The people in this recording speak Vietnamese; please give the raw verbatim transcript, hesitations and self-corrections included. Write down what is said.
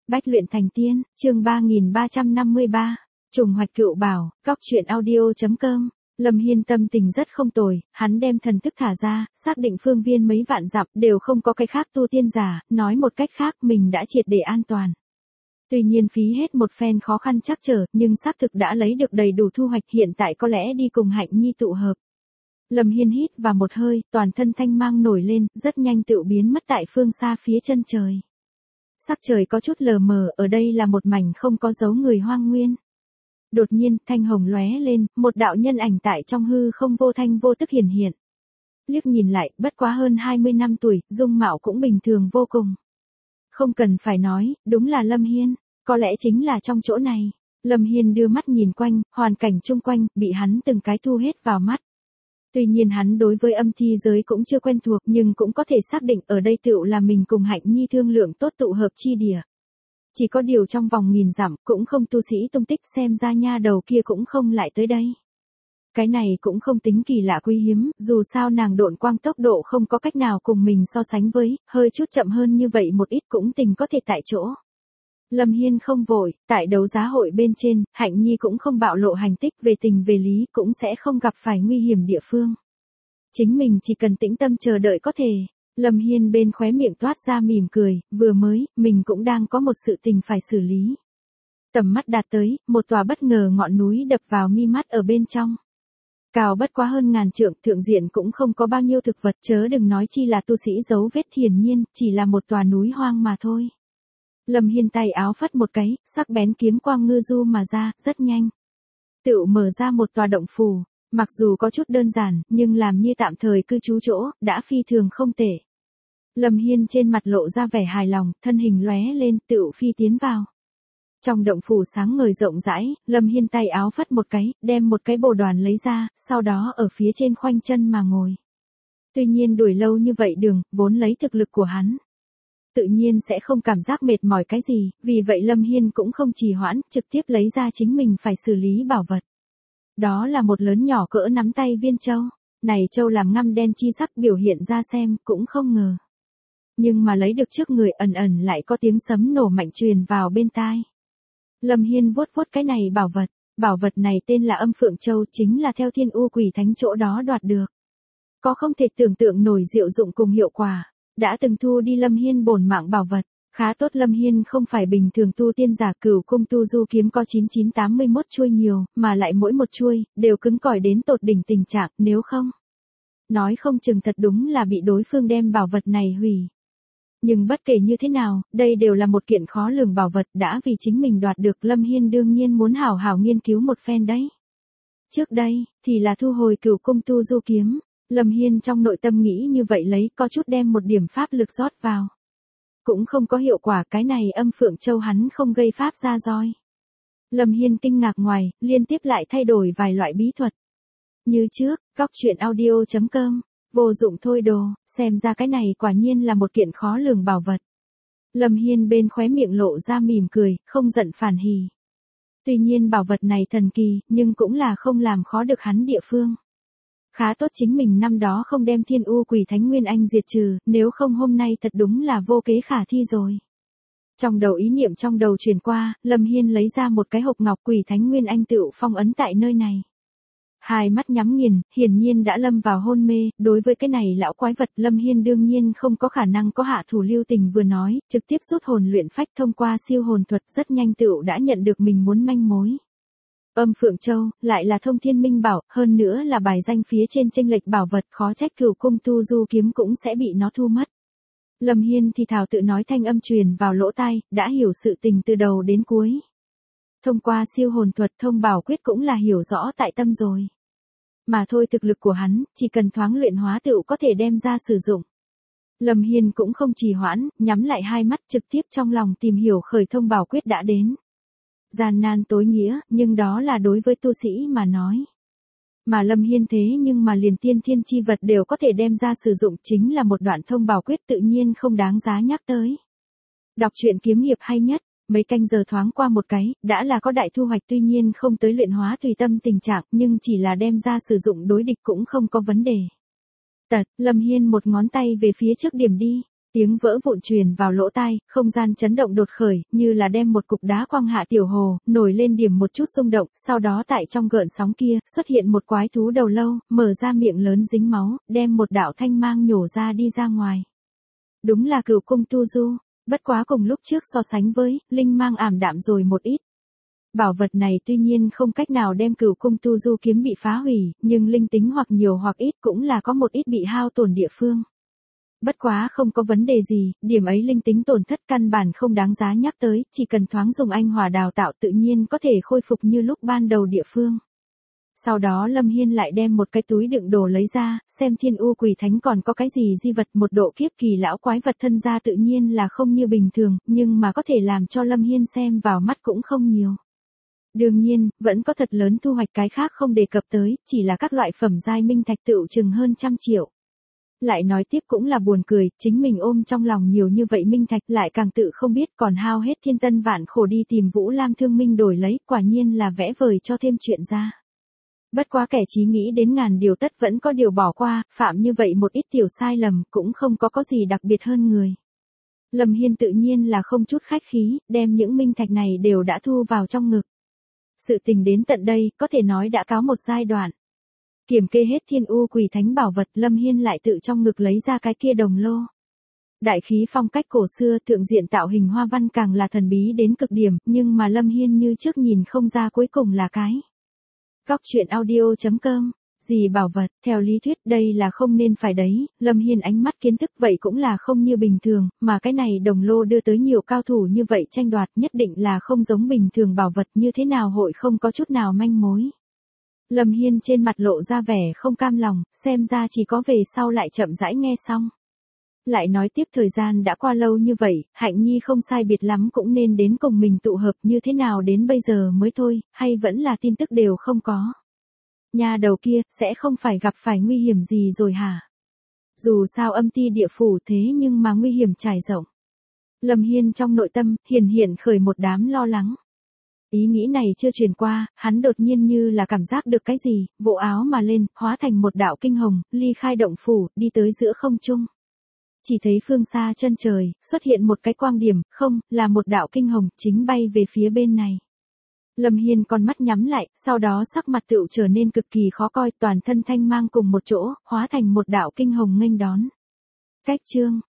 Bách luyện thành tiên, chương ba nghìn ba trăm năm mươi ba, trùng hoạch cựu bảo, góc truyện audio.com. Lâm Hiên tâm tình rất không tồi, hắn đem thần thức thả ra, xác định phương viên mấy vạn dặm đều không có cái khác tu tiên giả, nói một cách khác mình đã triệt để an toàn. Tuy nhiên phí hết một phen khó khăn chắc trở, nhưng xác thực đã lấy được đầy đủ thu hoạch, hiện tại có lẽ đi cùng Hạnh Nhi tụ hợp. Lâm Hiên hít vào một hơi, toàn thân thanh mang nổi lên, rất nhanh tự biến mất tại phương xa phía chân trời. Sắc trời có chút lờ mờ, ở đây là một mảnh không có dấu người hoang nguyên. Đột nhiên, thanh hồng lóe lên, một đạo nhân ảnh tại trong hư không vô thanh vô tức hiển hiện. Liếc nhìn lại, bất quá hơn hai mươi năm tuổi, dung mạo cũng bình thường vô cùng. Không cần phải nói, đúng là Lâm Hiên, có lẽ chính là trong chỗ này. Lâm Hiên đưa mắt nhìn quanh, hoàn cảnh chung quanh, bị hắn từng cái thu hết vào mắt. Tuy nhiên hắn đối với âm thi giới cũng chưa quen thuộc, nhưng cũng có thể xác định ở đây tựu là mình cùng Hạnh Nhi thương lượng tốt tụ hợp chi địa. Chỉ có điều trong vòng nghìn dặm cũng không tu sĩ tung tích, xem ra nha đầu kia cũng không lại tới đây. Cái này cũng không tính kỳ lạ quý hiếm, dù sao nàng độn quang tốc độ không có cách nào cùng mình so sánh với, hơi chút chậm hơn như vậy một ít cũng tình có thể tại chỗ. Lâm Hiên không vội, tại đấu giá hội bên trên, Hạnh Nhi cũng không bạo lộ hành tích, về tình về lý cũng sẽ không gặp phải nguy hiểm địa phương. Chính mình chỉ cần tĩnh tâm chờ đợi có thể. Lâm Hiên bên khóe miệng toát ra mỉm cười, vừa mới, mình cũng đang có một sự tình phải xử lý. Tầm mắt đạt tới, một tòa bất ngờ ngọn núi đập vào mi mắt ở bên trong. Cao bất quá hơn ngàn trượng, thượng diện cũng không có bao nhiêu thực vật, chớ đừng nói chi là tu sĩ dấu vết, hiển nhiên, chỉ là một tòa núi hoang mà thôi. Lâm Hiên tay áo phất một cái, sắc bén kiếm quang ngư du mà ra, rất nhanh. Tự mở ra một tòa động phủ, mặc dù có chút đơn giản, nhưng làm như tạm thời cư trú chỗ, đã phi thường không tệ. Lâm Hiên trên mặt lộ ra vẻ hài lòng, thân hình lóe lên, tự phi tiến vào. Trong động phủ sáng ngời rộng rãi, Lâm Hiên tay áo phất một cái, đem một cái bồ đoàn lấy ra, sau đó ở phía trên khoanh chân mà ngồi. Tuy nhiên đuổi lâu như vậy đường, vốn lấy thực lực của hắn, tự nhiên sẽ không cảm giác mệt mỏi cái gì, vì vậy Lâm Hiên cũng không trì hoãn, trực tiếp lấy ra chính mình phải xử lý bảo vật. Đó là một lớn nhỏ cỡ nắm tay viên châu, này châu làm ngăm đen chi sắc, biểu hiện ra xem, cũng không ngờ. Nhưng mà lấy được trước người, ẩn ẩn lại có tiếng sấm nổ mạnh truyền vào bên tai. Lâm Hiên vuốt vuốt cái này bảo vật, bảo vật này tên là Âm Phượng Châu, chính là theo Thiên U Quỷ Thánh chỗ đó đoạt được. Có không thể tưởng tượng nổi diệu dụng cùng hiệu quả, đã từng thu đi Lâm Hiên bổn mạng bảo vật, khá tốt. Lâm Hiên không phải bình thường tu tiên giả, Cửu Cung Tu Du kiếm có chín chín tám mươi mốt chuôi nhiều, mà lại mỗi một chuôi đều cứng cỏi đến tột đỉnh tình trạng, nếu không, nói không chừng thật đúng là bị đối phương đem bảo vật này hủy. Nhưng bất kể như thế nào, đây đều là một kiện khó lường bảo vật, đã vì chính mình đoạt được, Lâm Hiên đương nhiên muốn hảo hảo nghiên cứu một phen đấy. Trước đây, thì là thu hồi Cửu Cung Tu Du kiếm, Lâm Hiên trong nội tâm nghĩ như vậy, lấy có chút đem một điểm pháp lực rót vào. Cũng không có hiệu quả, cái này Âm Phượng Châu hắn không gây pháp ra roi. Lâm Hiên kinh ngạc ngoài, liên tiếp lại thay đổi vài loại bí thuật. Như trước, góc truyện audio.com. Vô dụng thôi đồ, xem ra cái này quả nhiên là một kiện khó lường bảo vật. Lâm Hiên bên khóe miệng lộ ra mỉm cười, không giận phản hỉ. Tuy nhiên bảo vật này thần kỳ, nhưng cũng là không làm khó được hắn địa phương. Khá tốt chính mình năm đó không đem Thiên U Quỷ Thánh Nguyên Anh diệt trừ, nếu không hôm nay thật đúng là vô kế khả thi rồi. Trong đầu ý niệm trong đầu truyền qua, Lâm Hiên lấy ra một cái hộp ngọc, Quỷ Thánh Nguyên Anh tựu phong ấn tại nơi này. Hai mắt nhắm nghiền, hiển nhiên đã lâm vào hôn mê, đối với cái này lão quái vật, Lâm Hiên đương nhiên không có khả năng có hạ thủ lưu tình, vừa nói, trực tiếp rút hồn luyện phách, thông qua siêu hồn thuật rất nhanh tựu đã nhận được mình muốn manh mối. Âm Phượng Châu, lại là thông thiên minh bảo, hơn nữa là bài danh phía trên chênh lệch bảo vật, khó trách Cửu Cung Tu Du kiếm cũng sẽ bị nó thu mất. Lâm Hiên thì thào tự nói, thanh âm truyền vào lỗ tai, đã hiểu sự tình từ đầu đến cuối. Thông qua siêu hồn thuật, thông bảo quyết cũng là hiểu rõ tại tâm rồi. Mà thôi, thực lực của hắn, chỉ cần thoáng luyện hóa tựu có thể đem ra sử dụng. Lâm Hiên cũng không trì hoãn, nhắm lại hai mắt, trực tiếp trong lòng tìm hiểu khởi thông bảo quyết đã đến. Gian nan tối nghĩa, nhưng đó là đối với tu sĩ mà nói. Mà Lâm Hiên thế nhưng mà liền tiên thiên chi vật đều có thể đem ra sử dụng, chính là một đoạn thông bảo quyết, tự nhiên không đáng giá nhắc tới. Đọc truyện kiếm hiệp hay nhất. Mấy canh giờ thoáng qua một cái, đã là có đại thu hoạch, tuy nhiên không tới luyện hóa tùy tâm tình trạng, nhưng chỉ là đem ra sử dụng đối địch cũng không có vấn đề. Tật, Lâm Hiên một ngón tay về phía trước điểm đi. Tiếng vỡ vụn truyền vào lỗ tai, không gian chấn động đột khởi, như là đem một cục đá quăng hạ tiểu hồ, nổi lên điểm một chút rung động, sau đó tại trong gợn sóng kia, xuất hiện một quái thú đầu lâu, mở ra miệng lớn dính máu, đem một đạo thanh mang nhổ ra đi ra ngoài. Đúng là Cửu Cung Tu Du, bất quá cùng lúc trước so sánh với, linh mang ảm đạm rồi một ít. Bảo vật này tuy nhiên không cách nào đem Cửu Cung Tu Du kiếm bị phá hủy, nhưng linh tính hoặc nhiều hoặc ít cũng là có một ít bị hao tổn địa phương. Bất quá không có vấn đề gì, điểm ấy linh tính tổn thất căn bản không đáng giá nhắc tới, chỉ cần thoáng dùng anh hỏa đào tạo tự nhiên có thể khôi phục như lúc ban đầu địa phương. Sau đó Lâm Hiên lại đem một cái túi đựng đồ lấy ra, xem Thiên U Quỷ Thánh còn có cái gì di vật, một độ kiếp kỳ lão quái vật thân ra tự nhiên là không như bình thường, nhưng mà có thể làm cho Lâm Hiên xem vào mắt cũng không nhiều. Đương nhiên, vẫn có thật lớn thu hoạch, cái khác không đề cập tới, chỉ là các loại phẩm giai minh thạch tựu chừng hơn trăm triệu. Lại nói tiếp cũng là buồn cười, chính mình ôm trong lòng nhiều như vậy minh thạch lại càng tự không biết còn hao hết thiên tân vạn khổ đi tìm Vũ Lam Thương Minh đổi lấy, quả nhiên là vẽ vời cho thêm chuyện ra. Bất quá kẻ trí nghĩ đến ngàn điều tất vẫn có điều bỏ qua, phạm như vậy một ít tiểu sai lầm cũng không có có gì đặc biệt hơn người. Lâm Hiên tự nhiên là không chút khách khí, đem những minh thạch này đều đã thu vào trong ngực. Sự tình đến tận đây, có thể nói đã cáo một giai đoạn. Kiểm kê hết Thiên U Quỷ Thánh bảo vật, Lâm Hiên lại tự trong ngực lấy ra cái kia đồng lô. Đại khí phong cách cổ xưa, thượng diện tạo hình hoa văn càng là thần bí đến cực điểm, nhưng mà Lâm Hiên như trước nhìn không ra cuối cùng là cái. Góc truyện audio chấm com, gì bảo vật, theo lý thuyết đây là không nên phải đấy, Lâm Hiên ánh mắt kiến thức vậy cũng là không như bình thường, mà cái này đồng lô đưa tới nhiều cao thủ như vậy tranh đoạt nhất định là không giống bình thường, bảo vật như thế nào hội không có chút nào manh mối. Lâm Hiên trên mặt lộ ra vẻ không cam lòng, xem ra chỉ có về sau lại chậm rãi nghe xong. Lại nói tiếp thời gian đã qua lâu như vậy, Hạnh Nhi không sai biệt lắm cũng nên đến cùng mình tụ hợp, như thế nào đến bây giờ mới thôi, hay vẫn là tin tức đều không có. Nhà đầu kia, sẽ không phải gặp phải nguy hiểm gì rồi hả? Dù sao âm ti địa phủ thế nhưng mà nguy hiểm trải rộng. Lâm Hiên trong nội tâm, hiển hiện khởi một đám lo lắng. Ý nghĩ này chưa truyền qua, hắn đột nhiên như là cảm giác được cái gì, vỗ áo mà lên, hóa thành một đạo kinh hồng, ly khai động phủ, đi tới giữa không trung. Chỉ thấy phương xa chân trời, xuất hiện một cái quang điểm, không, là một đạo kinh hồng, chính bay về phía bên này. Lâm Hiên con mắt nhắm lại, sau đó sắc mặt tựu trở nên cực kỳ khó coi, toàn thân thanh mang cùng một chỗ, hóa thành một đạo kinh hồng nghênh đón. Cách chương